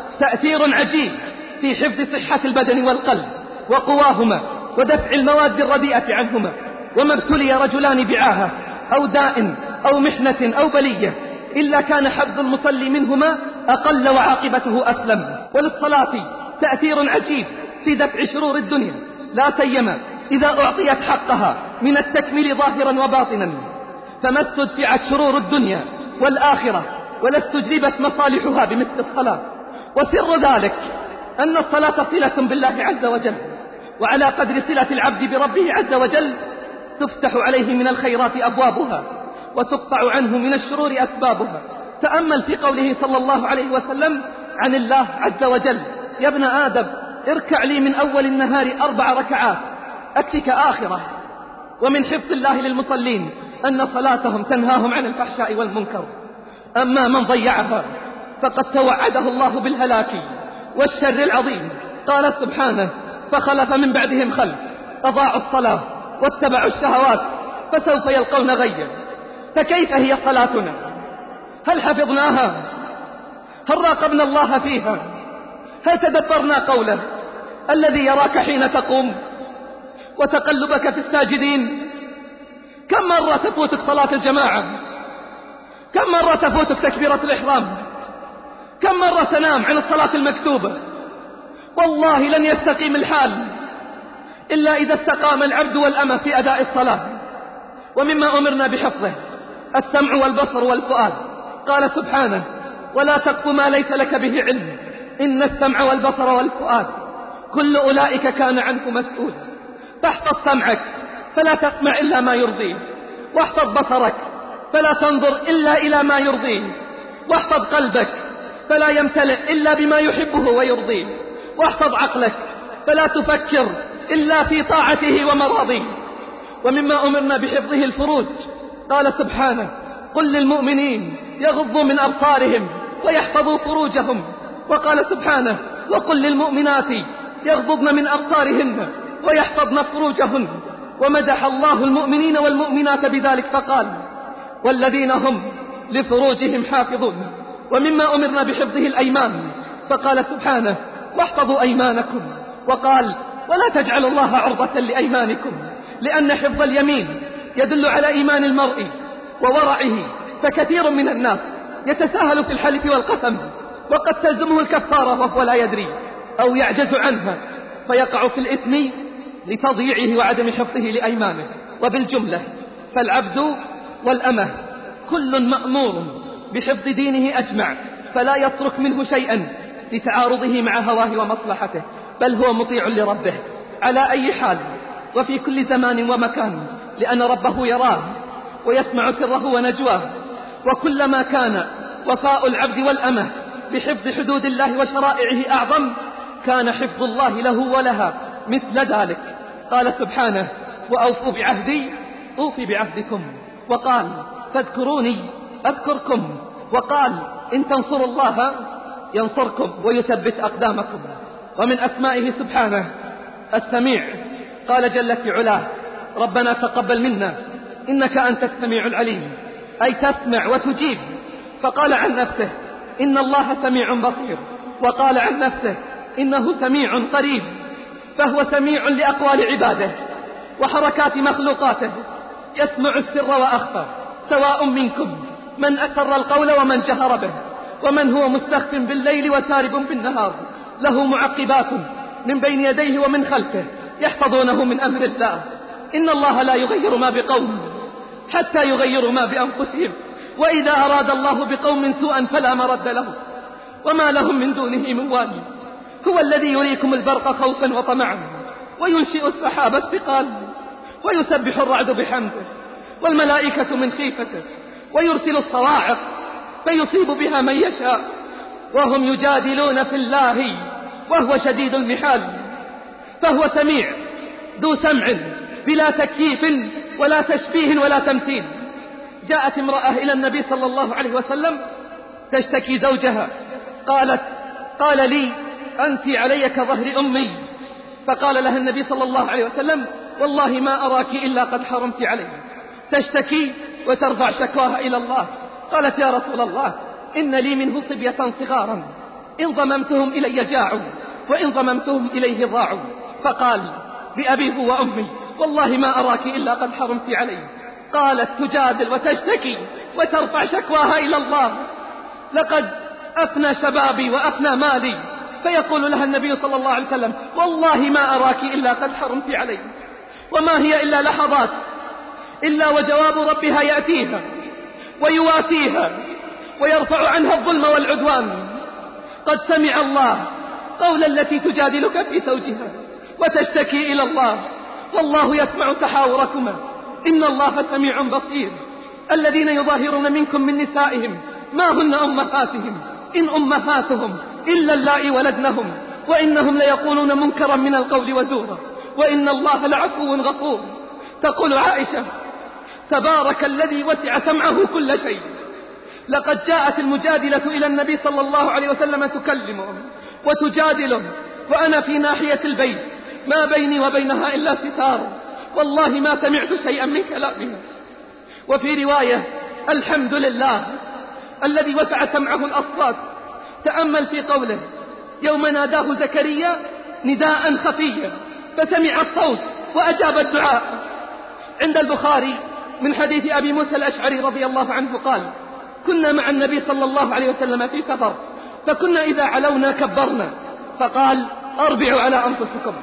تأثير عجيب في حفظ صحة البدن والقلب وقواهما ودفع المواد الرديئة عنهما. وما ابتلي رجلان بعاهة أو داء أو محنة أو بلية إلا كان حظ المصلي منهما أقل وعاقبته أسلم. وللصلاة تأثير عجيب في دفع شرور الدنيا، لا سيما إذا أعطيت حقها من التكميل ظاهرا وباطنا، فما استدفعت شرور الدنيا والآخرة ولا استجلبت مصالحها بمثل الصلاة. وسر ذلك أن الصلاة صلة بالله عز وجل، وعلى قدر صلة العبد بربه عز وجل تفتح عليه من الخيرات أبوابها وتقطع عنه من الشرور أسبابها. تأمل في قوله صلى الله عليه وسلم عن الله عز وجل: يا ابن آدم اركع لي من أول النهار أربع ركعات أكفك آخرة. ومن حفظ الله للمصلين أن صلاتهم تنهاهم عن الفحشاء والمنكر. أما من ضيعها فقد توعده الله بالهلاك والشر العظيم. قال سبحانه: فخلف من بعدهم خلف أضاعوا الصلاة واتبعوا الشهوات فسوف يلقون غيا. فكيف هي صلاتنا؟ هل حفظناها؟ هل راقبنا الله فيها؟ هل تدبرنا قوله الذي يراك حين تقوم وتقلبك في الساجدين؟ كم مرة تفوتك صلاة الجماعة؟ كم مرة تفوتك تكبيرة الإحرام؟ كم مرة تنام عن الصلاة المكتوبة؟ والله لن يستقيم الحال إلا إذا استقام العبد والأمة في أداء الصلاة. ومما أمرنا بحفظه السمع والبصر والفؤاد. قال سبحانه: ولا تقف ما ليس لك به علم إن السمع والبصر والفؤاد كل أولئك كان عنه مسؤولا. فاحفظ سمعك فلا تسمع إلا ما يرضيه، واحفظ بصرك فلا تنظر إلا إلى ما يرضيه، واحفظ قلبك فلا يمتلئ إلا بما يحبه ويرضيه، واحفظ عقلك فلا تفكر إلا في طاعته ومراضيه. ومما أمرنا بحفظه الفروج. قال سبحانه: قل للمؤمنين يغضوا من أبصارهم ويحفظوا فروجهم. وقال سبحانه: وقل للمؤمنات يغضضن من أبصارهن ويحفظن فروجهن. ومدح الله المؤمنين والمؤمنات بذلك فقال: والذين هم لفروجهم حافظون. ومما أمرنا بحفظه الأيمان. فقال سبحانه: واحفظوا أيمانكم. وقال: ولا تجعلوا الله عرضة لأيمانكم، لأن حفظ اليمين يدل على إيمان المرء وورعه. فكثير من الناس يتساهل في الحلف والقسم، وقد تلزمه الكفارة وهو لا يدري أو يعجز عنها، فيقع في الإثم لتضييعه وعدم حفظه لأيمانه. وبالجملة فالعبد والأمة كل مأمور بحفظ دينه أجمع، فلا يترك منه شيئا لتعارضه مع هواه ومصلحته، بل هو مطيع لربه على أي حال وفي كل زمان ومكان، لأن ربه يراه ويسمع سره ونجواه. وكلما كان وفاء العبد والأمة بحفظ حدود الله وشرائعه أعظم، كان حفظ الله له ولها مثل ذلك. قال سبحانه: وأوفوا بعهدي أوفي بعهدكم. وقال: فاذكروني أذكركم. وقال: إن تنصروا الله ينصركم ويثبت أقدامكم. ومن أسمائه سبحانه السميع. قال جل في علاه: ربنا تقبل منا إنك أنت السميع العليم، أي تسمع وتجيب. فقال عن نفسه: إن الله سميع بصير. وقال عن نفسه: إنه سميع قريب. فهو سميع لأقوال عباده وحركات مخلوقاته، يسمع السر وأخفى، سواء منكم من أسر القول ومن جهر به، ومن هو مستخف بالليل وسارب بالنهار، له معقبات من بين يديه ومن خلفه يحفظونه من أمر الله. إن الله لا يغير ما بقوم حتى يغيروا ما بأنفسهم، وإذا أراد الله بقوم سوءا فلا مرد له، وما لهم من دونه من والي. هو الذي يريكم البرق خوفا وطمعا، وينشئ السحاب الثقال، ويسبح الرعد بحمده والملائكة من خيفته، ويرسل الصواعق فيصيب بها من يشاء، وهم يجادلون في الله وهو شديد المحال. فهو سميع ذو سمع بلا تكييف ولا تشبيه ولا تمثيل. جاءت امرأة إلى النبي صلى الله عليه وسلم تشتكي زوجها، قالت: قال لي أنت علي كظهر أمي. فقال لها النبي صلى الله عليه وسلم: والله ما أراك إلا قد حرمت علي. تشتكي وترفع شكواها إلى الله. قالت: يا رسول الله، إن لي منه صبية صغارا، إن ضممتهم إلي جاعوا، وإن ضممتهم إليه ضاعوا. فقال: بأبيه وأمي، والله ما أراك إلا قد حرمت علي. قالت تجادل وتشتكي وترفع شكواها إلى الله: لقد أفنى شبابي وأفنى مالي. فيقول لها النبي صلى الله عليه وسلم: والله ما أراك إلا قد حرمت علي. وما هي إلا لحظات، إلا وجواب ربها يأتيها ويواسيها ويرفع عنها الظلم والعدوان. قد سمع الله قول التي تجادلك في زوجها وتشتكي إلى الله، والله يسمع تحاوركما، إن الله سميع بصير. الذين يظاهرون منكم من نسائهم ما هن أمهاتهم إن أمهاتهم إلا اللائي ولدنهم، وإنهم ليقولون منكرا من القول وزورا، وإن الله لعفو غفور. تقول عائشة: تبارك الذي وسع سمعه كل شيء. لقد جاءت المجادلة إلى النبي صلى الله عليه وسلم تكلمهم وتجادلهم، وأنا في ناحية البيت ما بيني وبينها إلا ستار، والله ما سمعت شيئا من كلامها. وفي رواية: الحمد لله الذي وسع سمعه الأصوات. تأمل في قوله: يوم ناداه زكريا نداء خفيا فسمع الصوت وأجاب الدعاء. عند البخاري من حديث أبي موسى الأشعري رضي الله عنه قال: كنا مع النبي صلى الله عليه وسلم في سفر، فكنا إذا علونا كبرنا، فقال: أربعوا على أنفسكم،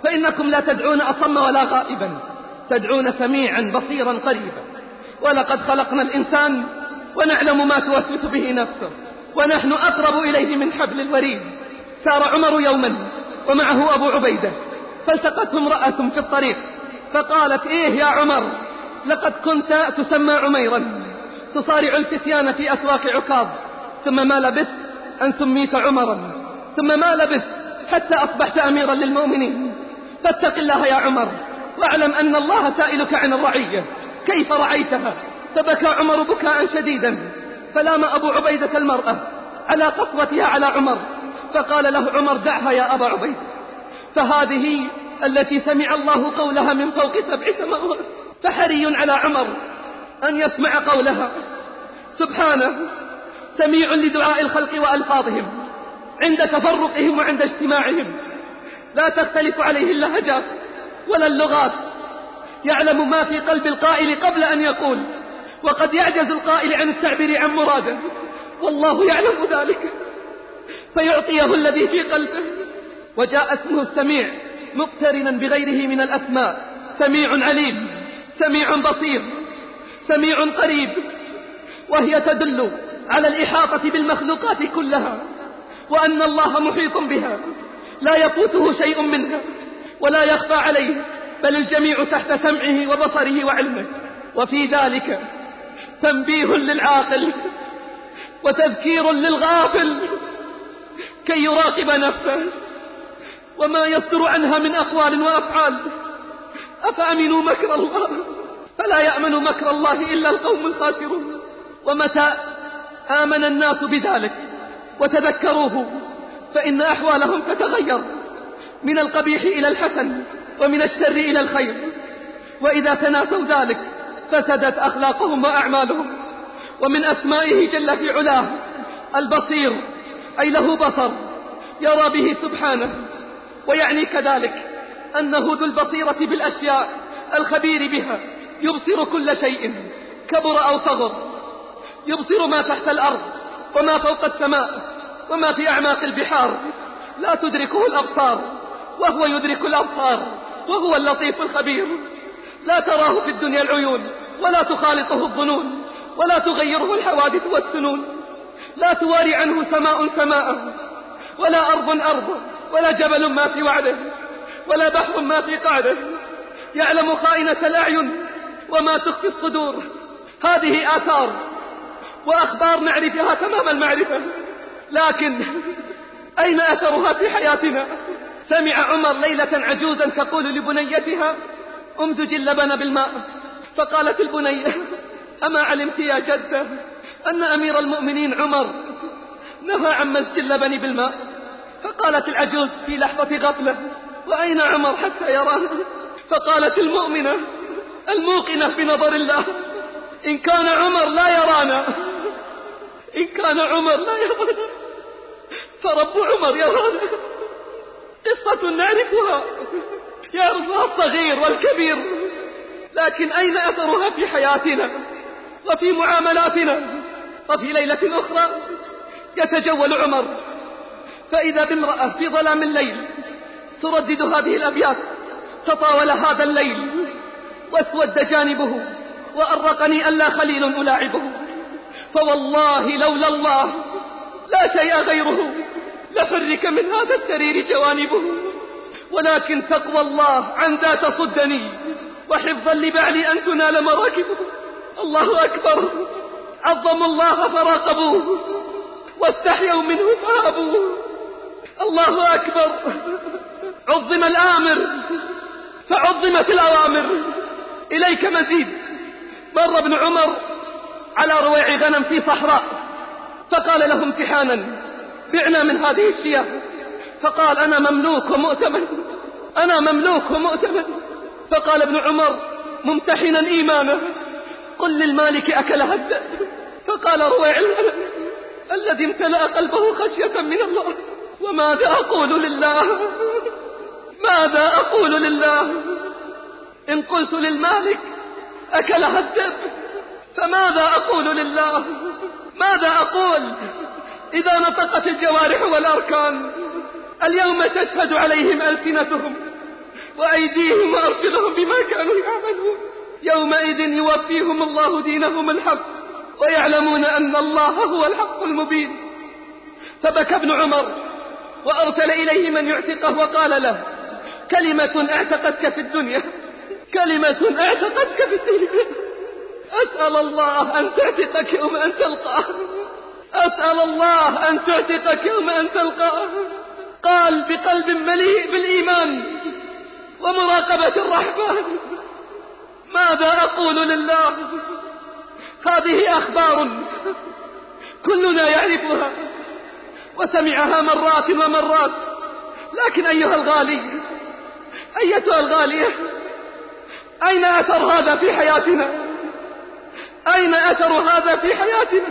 فإنكم لا تدعون أصم ولا غائبا، تدعون سميعا بصيرا قريبا. ولقد خلقنا الإنسان ونعلم ما توسوس به نفسه ونحن أقرب إليه من حبل الوريد. سار عمر يوما ومعه أبو عبيدة، فالتقته امرأة في الطريق فقالت: إيه يا عمر، لقد كنت تسمى عميرا، تصارع الفتيان في أسواق عكاظ، ثم ما لبثت أن سميت عمرا، ثم ما لبثت حتى أصبحت أميرا للمؤمنين، فاتق الله يا عمر واعلم أن الله سائلك عن الرعية، كيف رعيتها؟ فبكى عمر بكاء شديدا، فلام أبو عبيدة المرأة على قسوتها على عمر، فقال له عمر: دعها يا أبا عبيدة، فهذه التي سمع الله قولها من فوق سبع سماوات، فحري على عمر أن يسمع قولها. سبحانه سميع لدعاء الخلق وألفاظهم عند تفرقهم وعند اجتماعهم، لا تختلف عليه اللهجات ولا اللغات، يعلم ما في قلب القائل قبل أن يقول، وقد يعجز القائل عن التعبير عن مراده، والله يعلم ذلك فيعطيه الذي في قلبه. وجاء اسمه السميع مقترنا بغيره من الأسماء: سميع عليم، سميع بصير، سميع قريب، وهي تدل على الإحاطة بالمخلوقات كلها، وأن الله محيط بها لا يفوته شيء منها ولا يخفى عليه، بل الجميع تحت سمعه وبصره وعلمه. وفي ذلك تنبيه للعاقل وتذكير للغافل كي يراقب نفسه وما يصدر عنها من أقوال وأفعال. أفأمنوا مكر الله؟ فلا يأمن مكر الله إلا القوم الخاسرون. ومتى آمن الناس بذلك وتذكروه فإن أحوالهم تتغير من القبيح إلى الحسن ومن الشر إلى الخير، وإذا تناسوا ذلك فسدت أخلاقهم وأعمالهم. ومن أسمائه جل في علاه البصير، أي له بصر يرى به سبحانه، ويعني كذلك أنه ذو البصيرة بالأشياء الخبير بها، يبصر كل شيء كبر أو صغر، يبصر ما تحت الأرض وما فوق السماء وما في أعماق البحار، لا تدركه الأبصار وهو يدرك الأبصار، وهو اللطيف الخبير. لا تراه في الدنيا العيون ولا تخالطه الظنون ولا تغيره الحوادث والسنون، لا تواري عنه سماء سماء ولا أرض أرض ولا جبل ما في وعده ولا بحر ما في قعده، يعلم خائنة الأعين وما تخفي الصدور. هذه آثار وأخبار نعرفها تمام المعرفة، لكن أين أثرها في حياتنا؟ سمع عمر ليلة عجوزا تقول لبنيتها: أمزج اللبن بالماء، فقالت البنية: أما علمت يا جدة أن أمير المؤمنين عمر نهى عن مزج اللبن بالماء؟ فقالت العجوز في لحظة غفلة: وأين عمر حتى يرانا؟ فقالت المؤمنة الموقنة بنظر الله: إن كان عمر لا يرانا، إن كان عمر لا يرانا فرب عمر يرانا. قصة نعرفها يعرفها الصغير والكبير، لكن أين أثرها في حياتنا وفي معاملاتنا؟ وفي ليلة أخرى يتجول عمر فإذا بامرأة في ظلام الليل تردد هذه الأبيات: تطاول هذا الليل واسود جانبه وأرقني ألا خليل ألاعبه، فوالله لولا الله لا شيء غيره لحرك من هذا السرير جوانبه، ولكن تقوى الله عن ذا تصدني وحفظا لبعلي أن تنال مراكبه. الله أكبر، عظموا الله فراقبوه واستحيوا منه فهابوه. الله أكبر، عظم الآمر فعظمت الأوامر. إليك مزيد. مر ابن عمر على رويع غنم في صحراء فقال له امتحانا: بعنا من هذه الشياه. فقال: أنا مملوك ومؤتمن، أنا مملوك ومؤتمن. فقال ابن عمر ممتحنا إيمانه: قل للمالك أكلها الذئب. فقال رويع الغنم الذي امتلأ قلبه خشية من الله: وماذا أقول لله؟ ماذا أقول لله؟ إن قلت للمالك أكلها الذئب فماذا أقول لله؟ ماذا أقول إذا نطقت الجوارح والأركان؟ اليوم تشهد عليهم ألسنتهم وأيديهم وأرجلهم بما كانوا يعملون. يومئذ يوفيهم الله دينهم الحق ويعلمون أن الله هو الحق المبين. فبكى ابن عمر وأرسل إليه من يعتقه وقال له: كلمة اعتقدك في الدنيا، كلمة اعتقدك في الدنيا، أسأل الله أن تعتقك يوم أن تلقاه، أسأل الله أن تعتقك يوم أن تلقاه. قال بقلب مليء بالإيمان ومراقبة الرحمن: ماذا أقول لله؟ هذه أخبار كلنا يعرفها وسمعها مرات ومرات، لكن أيها الغالي، أيتها الغالية، أين أثر هذا في حياتنا؟ أين أثر هذا في حياتنا؟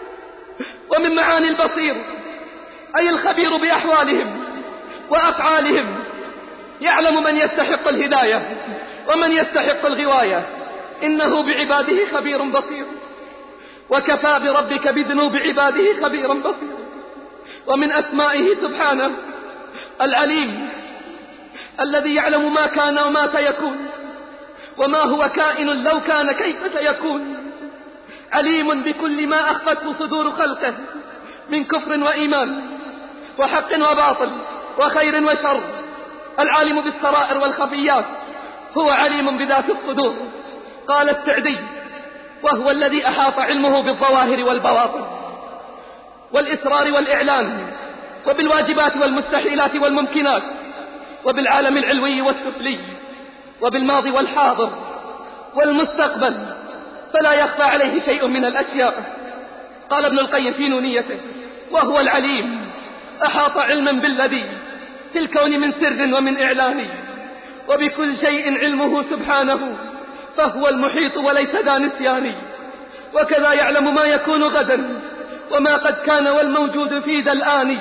ومن معاني البصير أي الخبير بأحوالهم وأفعالهم، يعلم من يستحق الهداية ومن يستحق الغواية، إنه بعباده خبير بصير، وكفى بربك بذنوب عباده خبيرا بصيرا. ومن أسمائه سبحانه العليم، الذي يعلم ما كان وما سيكون وما هو كائن لو كان كيف سيكون، عليم بكل ما أخفته صدور خلقه من كفر وإيمان وحق وباطل وخير وشر، العالم بالسرائر والخفيات، هو عليم بذات الصدور. قال السعدي: وهو الذي أحاط علمه بالظواهر والبواطن والإسرار والإعلان، وبالواجبات والمستحيلات والممكنات، وبالعالم العلوي والسفلي، وبالماضي والحاضر والمستقبل، فلا يخفى عليه شيء من الأشياء. قال ابن القيم في نونيته: وهو العليم أحاط علما بالذي في الكون من سر ومن إعلان، وبكل شيء علمه سبحانه، فهو المحيط وليس ذا نسيان. وكذا يعلم ما يكون غدا وما قد كان والموجود في ذا الآن،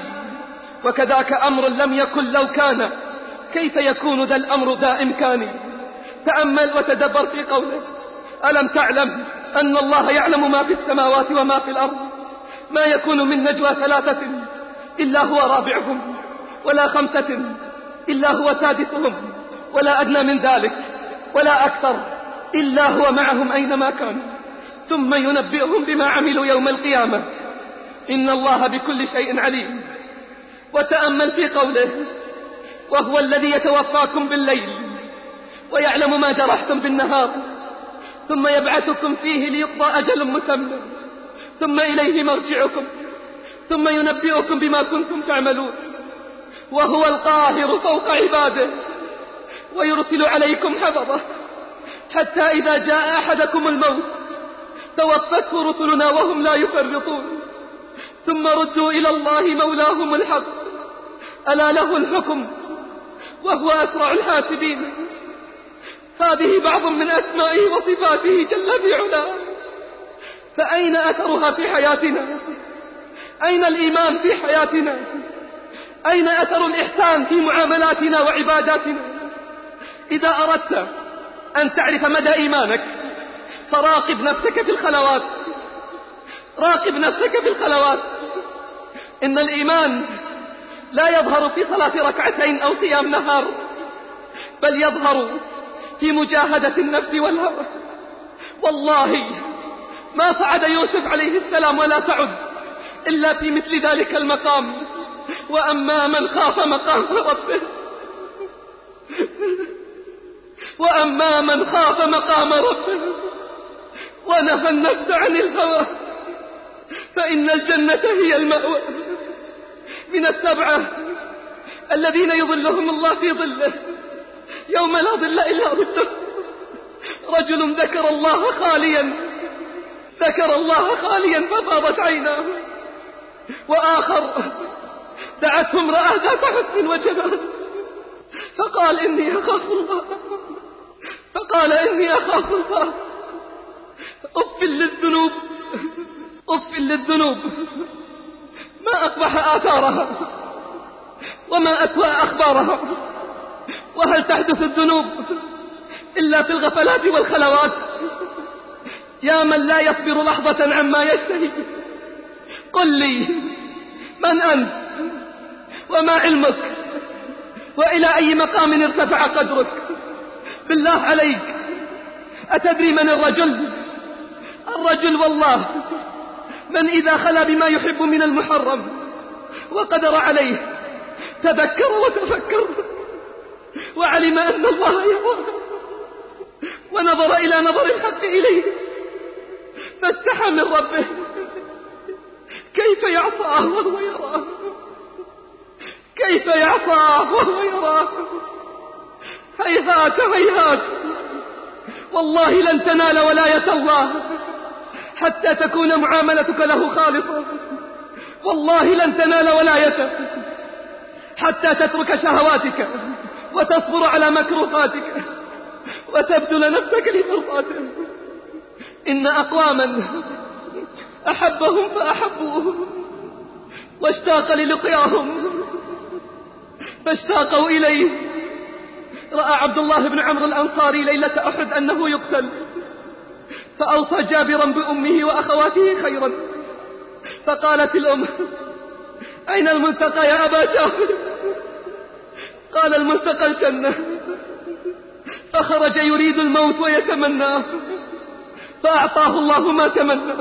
وكذاك أمر لم يكن لو كان، كيف يكون ذا الأمر ذا إمكان. تأمل وتدبر في قوله: ألم تعلم أن الله يعلم ما في السماوات وما في الأرض، ما يكون من نجوى ثلاثة إلا هو رابعهم، ولا خمسة إلا هو سادسهم، ولا أدنى من ذلك ولا أكثر إلا هو معهم أينما كانوا، ثم ينبئهم بما عملوا يوم القيامة، إن الله بكل شيء عليم. وتأمل في قوله: وهو الذي يتوفاكم بالليل ويعلم ما جرحتم بالنهار، ثم يبعثكم فيه ليقضى أجل مسمى، ثم إليه مرجعكم، ثم ينبئكم بما كنتم تعملون. وهو القاهر فوق عباده، ويرسل عليكم حفظه، حتى إذا جاء أحدكم الموت توفته رسلنا وهم لا يفرطون، ثم ردوا إلى الله مولاهم الحق، ألا له الحكم وهو أسرع الحاسبين. هذه بعض من أسمائه وصفاته جل في علاه، فأين أثرها في حياتنا؟ أين الإيمان في حياتنا؟ أين أثر الإحسان في معاملاتنا وعباداتنا؟ إذا أردت أن تعرف مدى إيمانك فراقب نفسك في الخلوات، راقب نفسك في الخلوات. إن الإيمان لا يظهر في صلاة ركعتين أو صيام نهار، بل يظهر في مجاهدة النفس والهوى. والله ما صعد يوسف عليه السلام ولا سعد إلا في مثل ذلك المقام: وأما من خاف مقام ربه وأما من خاف مقام ربه ونهى النفس عن الهوى فإن الجنة هي المأوى. من السبعة الذين يظلهم الله في ظله يوم لا ظل إلا ظله: رجل ذكر الله خاليا ذكر الله خاليا ففاضت عيناه، وآخر دعته امرأة ذات حسن وجمال فقال إني أخاف الله فقال إني أخاف الله. أف للذنوب، أف للذنوب، ما أقبح آثارها وما أسوأ أخبارها. وهل تحدث الذنوب إلا في الغفلات والخلوات؟ يا من لا يصبر لحظة عما يشتهي، قل لي من أنت وما علمك؟ وإلى أي مقام ارتفع قدرك؟ بالله عليك، أتدري من الرجل؟ الرجل والله من إذا خلا بما يحب من المحرم وقدر عليه تذكر وتفكر وعلم أن الله يراه ونظر إلى نظر الحق إليه فاستحى من ربه. كيف يعصاه وهو يراه؟ كيف يعصاه وهو يراه؟ هيهات هيهات، والله لن تنال ولاية الله حتى تكون معاملتك له خالصة. والله لن تنال ولايته حتى تترك شهواتك وتصبر على مكروهاتك وتبذل نفسك لمرضاته. إن أقواما أحبهم فأحبوه واشتاق للقياهم فاشتاقوا إليه. رأى عبد الله بن عمرو الأنصاري ليلة أحد أنه يقتل فأوصى جابرا بأمه وأخواته خيرا، فقالت الأم: أين الملتقى يا أبا جابر؟ قال: الملتقى الجنة. فخرج يريد الموت ويتمناه فأعطاه الله ما تمنى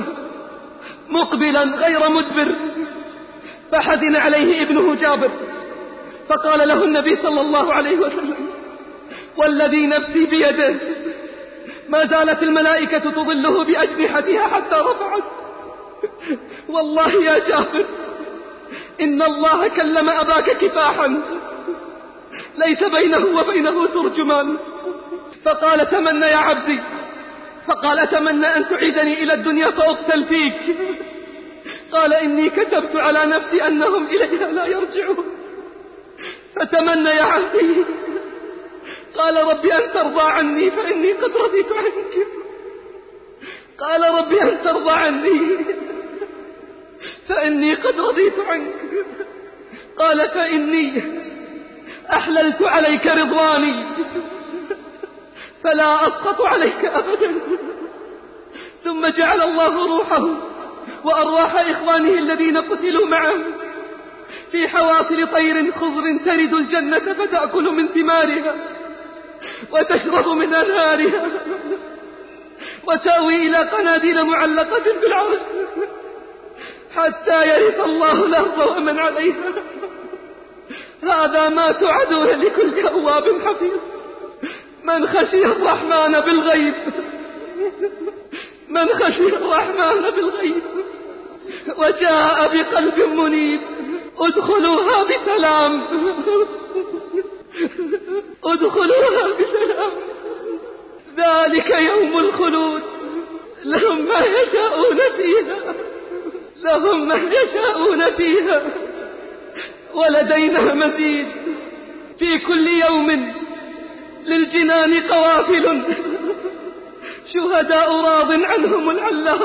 مقبلا غير مدبر. فحزن عليه ابنه جابر فقال له النبي صلى الله عليه وسلم: والذي نفسي بيده ما زالت الملائكة تظله بأجنحتها حتى رفعت. والله يا جابر إن الله كلم أباك كفاحا ليس بينه وبينه ترجمان. فقال: تمنى يا عبدي. فقال: أتمنى أن تعيدني إلى الدنيا فأقتل فيك. قال: إني كتبت على نفسي أنهم إليها لا يرجعون. فتمنى يا عبدي. قال: ربي أن ترضى عني فإني قد رضيت عنك. قال: ربي أن ترضى عني فإني قد رضيت عنك. قال: فإني أحللت عليك رضواني فلا أسقط عليك أبدا. ثم جعل الله روحه وأرواح إخوانه الذين قتلوا معه في حواصل طير خضر ترد الجنة فتأكل من ثمارها وتشرب من أنهارها وتأوي إلى قناديل معلقة بالعرش حتى يرث الله الأرض ومن عليها. هذا ما توعدون لكل أواب حفيظ من خشي الرحمن بالغيب. من خشي الرحمن بالغيب وجاء بقلب منيب. ادخلوها بسلام. ادخلوها بسلام. ذلك يوم الخلود لهم ما يشاءون فيها. لهم ما يشاءون فيها ولدينا مزيد. في كل يوم للجنان قوافل شهداء راض عنهم العلام.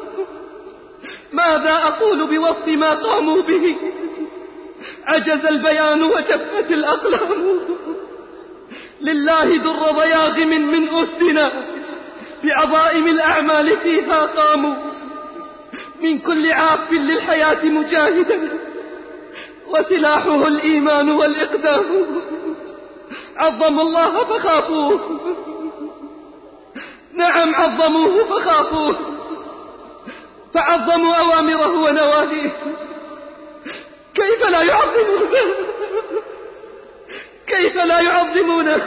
ماذا أقول بوصف ما قاموا به؟ عجز البيان وجفت الأقلام. لله در ضياغم من أسدنا بعظائم الأعمال فيها قاموا. من كل عاف للحياة مجاهدا وسلاحه الإيمان والإقدام. عظموا الله فخافوه. نعم عظموه فخافوه فعظموا أوامره ونواهيه. كيف لا يعظمونه؟ كيف لا يعظمونه؟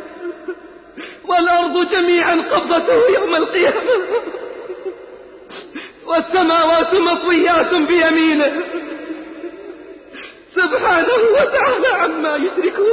والأرض جميعا قبضته يوم القيامة والسماوات مطويات بيمينه سبحانه وتعالى عما يشركون.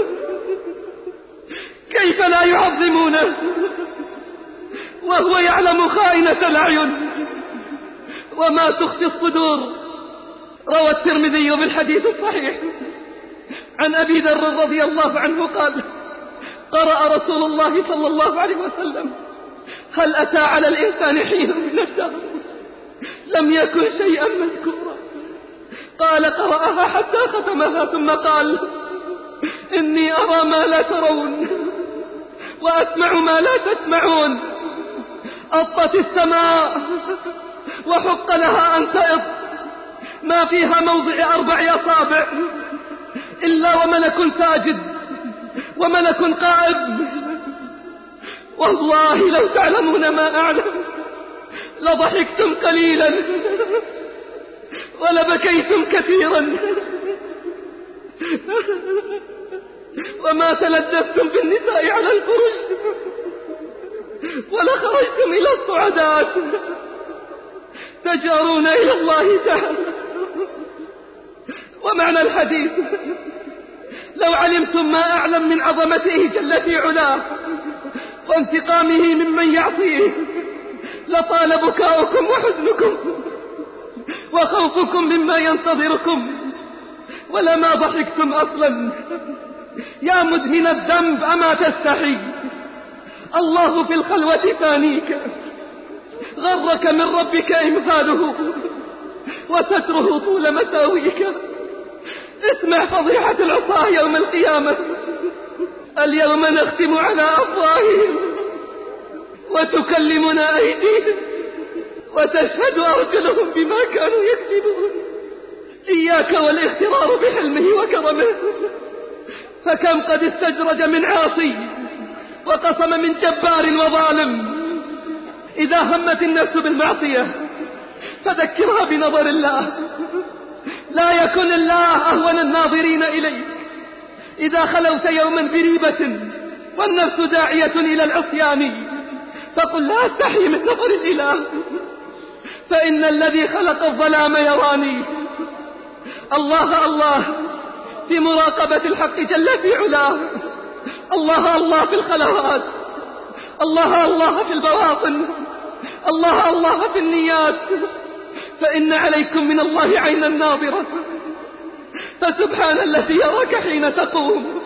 كيف لا يعظمونه وهو يعلم خائنة الأعين وما تخفي الصدور. روى الترمذي بالحديث الصحيح عن أبي ذر رضي الله عنه قال: قرأ رسول الله صلى الله عليه وسلم: هل أتى على الإنسان حين من الدهر لم يكن شيئا مذكورا. قال: قرأها حتى ختمها ثم قال: إني أرى ما لا ترون وأسمع ما لا تسمعون. أطت السماء وحق لها أن تئط ما فيها موضع أربع أصابع إلا وملك ساجد وملك قائم. والله لو تعلمون ما أعلم لضحكتم قليلا ولبكيتم كثيرا وما تلذذتم بالنساء على الفرش ولخرجتم إلى الصعدات تجارون إلى الله تعالى. ومعنى الحديث: لو علمتم ما أعلم من عظمته جل في علاه وانتقامه ممن يعصيه لطال بكاؤكم وحزنكم وخوفكم مما ينتظركم ولما ضحكتم أصلا. يا مدمن الذنب أما تستحي؟ الله في الخلوة ثانيك، غرك من ربك إمثاله وستره طول مساويك. اسمع فضيحة العصاة يوم القيامة: اليوم نختم على أفواههم وتكلمنا أيديهم وتشهد أرجلهم بما كانوا يكسبون. إياك والاغترار بحلمه وكرمه، فكم قد استجرج من عاصي وقسم من جبار وظالم. إذا همت النفس بالمعصية فذكرها بنظر الله، لا يكن الله أهون الناظرين إليك. إذا خلوت يوما بريبة والنفس داعية إلى العصيان فقل: لا أستحي من نظر الإله، فإن الذي خلق الظلام يراني. الله الله في مراقبة الحق جل في علاه، الله الله في الخلوات، الله الله في البواطن، الله الله في النيات، فإن عليكم من الله عينا ناظرة. فسبحان الذي يراك حين تقوم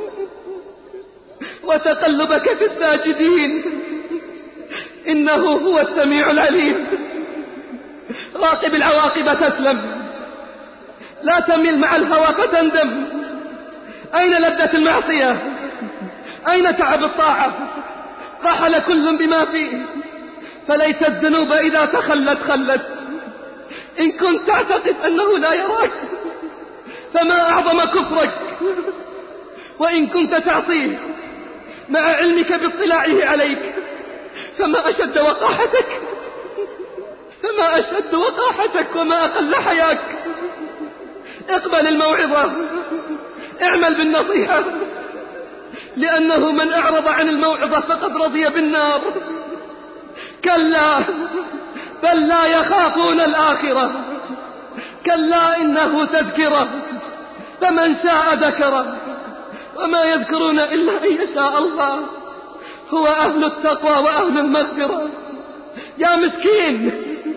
وتقلبك في الساجدين، إنه هو السميع العليم. راقب العواقب تسلم، لا تمل مع الهوى فتندم. أين لذة المعصية؟ أين تعب الطاعة؟ رحل كل بما فيه، فليت الذنوب إذا تخلت خلت. إن كنت تعتقد أنه لا يراك فما أعظم كفرك، وإن كنت تعصيه مع علمك باطلاعه عليك فما أشد وقاحتك، فما أشد وقاحتك وما أقل حياك. اقبل الموعظة، اعمل بالنصيحة، لأنه من أعرض عن الموعظة فقد رضي بالنار. كلا بل لا يخافون الآخرة، كلا إنه تذكرة فمن شاء ذكره، وما يذكرون إلا أن يشاء الله. هو أهل التقوى وأهل المغفرة. يا مسكين،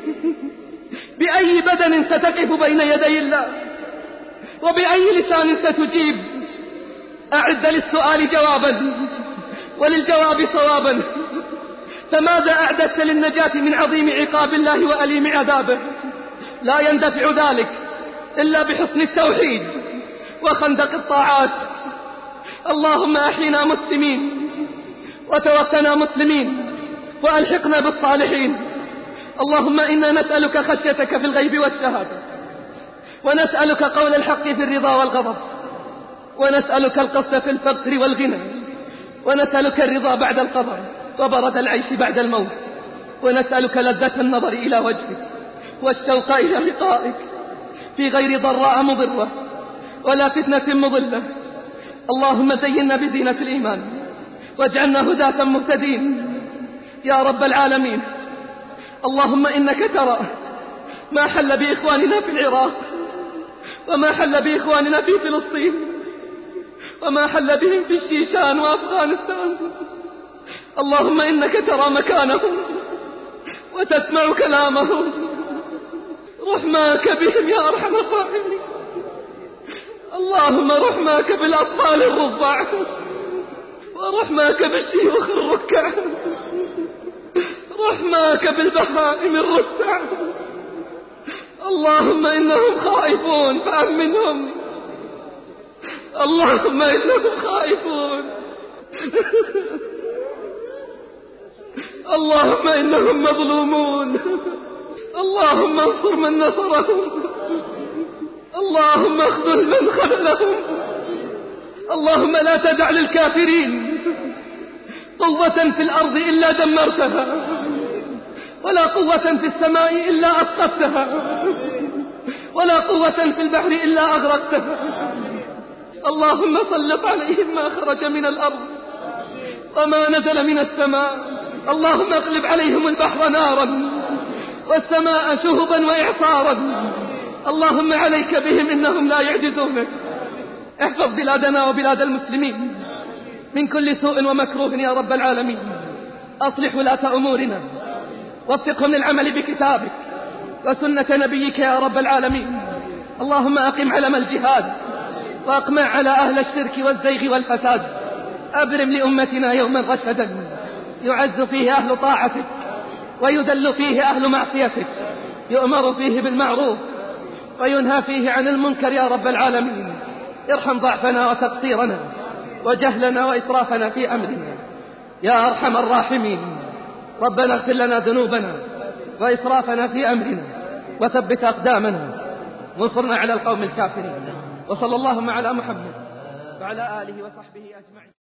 بأي بدن ستقف بين يدي الله؟ وبأي لسان ستجيب؟ أعد للسؤال جوابا وللجواب صوابا. فماذا أعددت للنجاة من عظيم عقاب الله وأليم عذابه؟ لا يندفع ذلك إلا بحسن التوحيد وخندق الطاعات. اللهم أحينا مسلمين وتوفنا مسلمين وألحقنا بالصالحين. اللهم إنا نسألك خشيتك في الغيب والشهادة، ونسألك قول الحق في الرضا والغضب، ونسألك القصد في الفقر والغنى، ونسألك الرضا بعد القضاء وبرد العيش بعد الموت، ونسألك لذة النظر إلى وجهك والشوق إلى لقائك في غير ضراء مضرة ولا فتنة مضلة. اللهم زينا بزينة الإيمان واجعلنا هداة مهتدين يا رب العالمين. اللهم إنك ترى ما حل بإخواننا في العراق، وما حل بإخواننا في فلسطين، وما حل بهم في الشيشان وأفغانستان. اللهم إنك ترى مكانهم وتسمع كلامهم، رحماك بهم يا أرحم الراحمين. اللهم رحماك بالأطفال الرضع، ورحماك بالشيوخ الركع، رحماك بالبهائم الرتع. اللهم إنهم خائفون فأمنهم، اللهم إنهم خائفون، اللهم إنهم مظلومون، اللهم انصر من نصرهم، اللهم اخذل من خذلهم، اللهم لا تدع للكافرين قوة في الأرض إلا دمرتها، ولا قوة في السماء إلا أسقطتها، ولا قوة في البحر إلا أغرقتها. اللهم سلط عليهم ما خرج من الأرض وما نزل من السماء. اللهم اقلب عليهم البحر نارا والسماء شهبا وإعصارا. اللهم عليك بهم إنهم لا يعجزونك. احفظ بلادنا وبلاد المسلمين من كل سوء ومكروه يا رب العالمين. أصلح ولاة أمورنا وفقهم للعمل بكتابك وسنة نبيك يا رب العالمين. اللهم أقم علم الجهاد وأقمع على أهل الشرك والزيغ والفساد. أبرم لأمتنا يوما رشدا يعز فيه أهل طاعتك ويذل فيه أهل معصيتك، يؤمر فيه بالمعروف وينهى فيه عن المنكر يا رب العالمين. ارحم ضعفنا وتقصيرنا وجهلنا وإسرافنا في أمرنا يا أرحم الراحمين. ربنا اغفر لنا ذنوبنا وإسرافنا في أمرنا وثبت أقدامنا وانصرنا على القوم الكافرين. وصلى اللهم على محمد وعلى آله وصحبه أجمعين.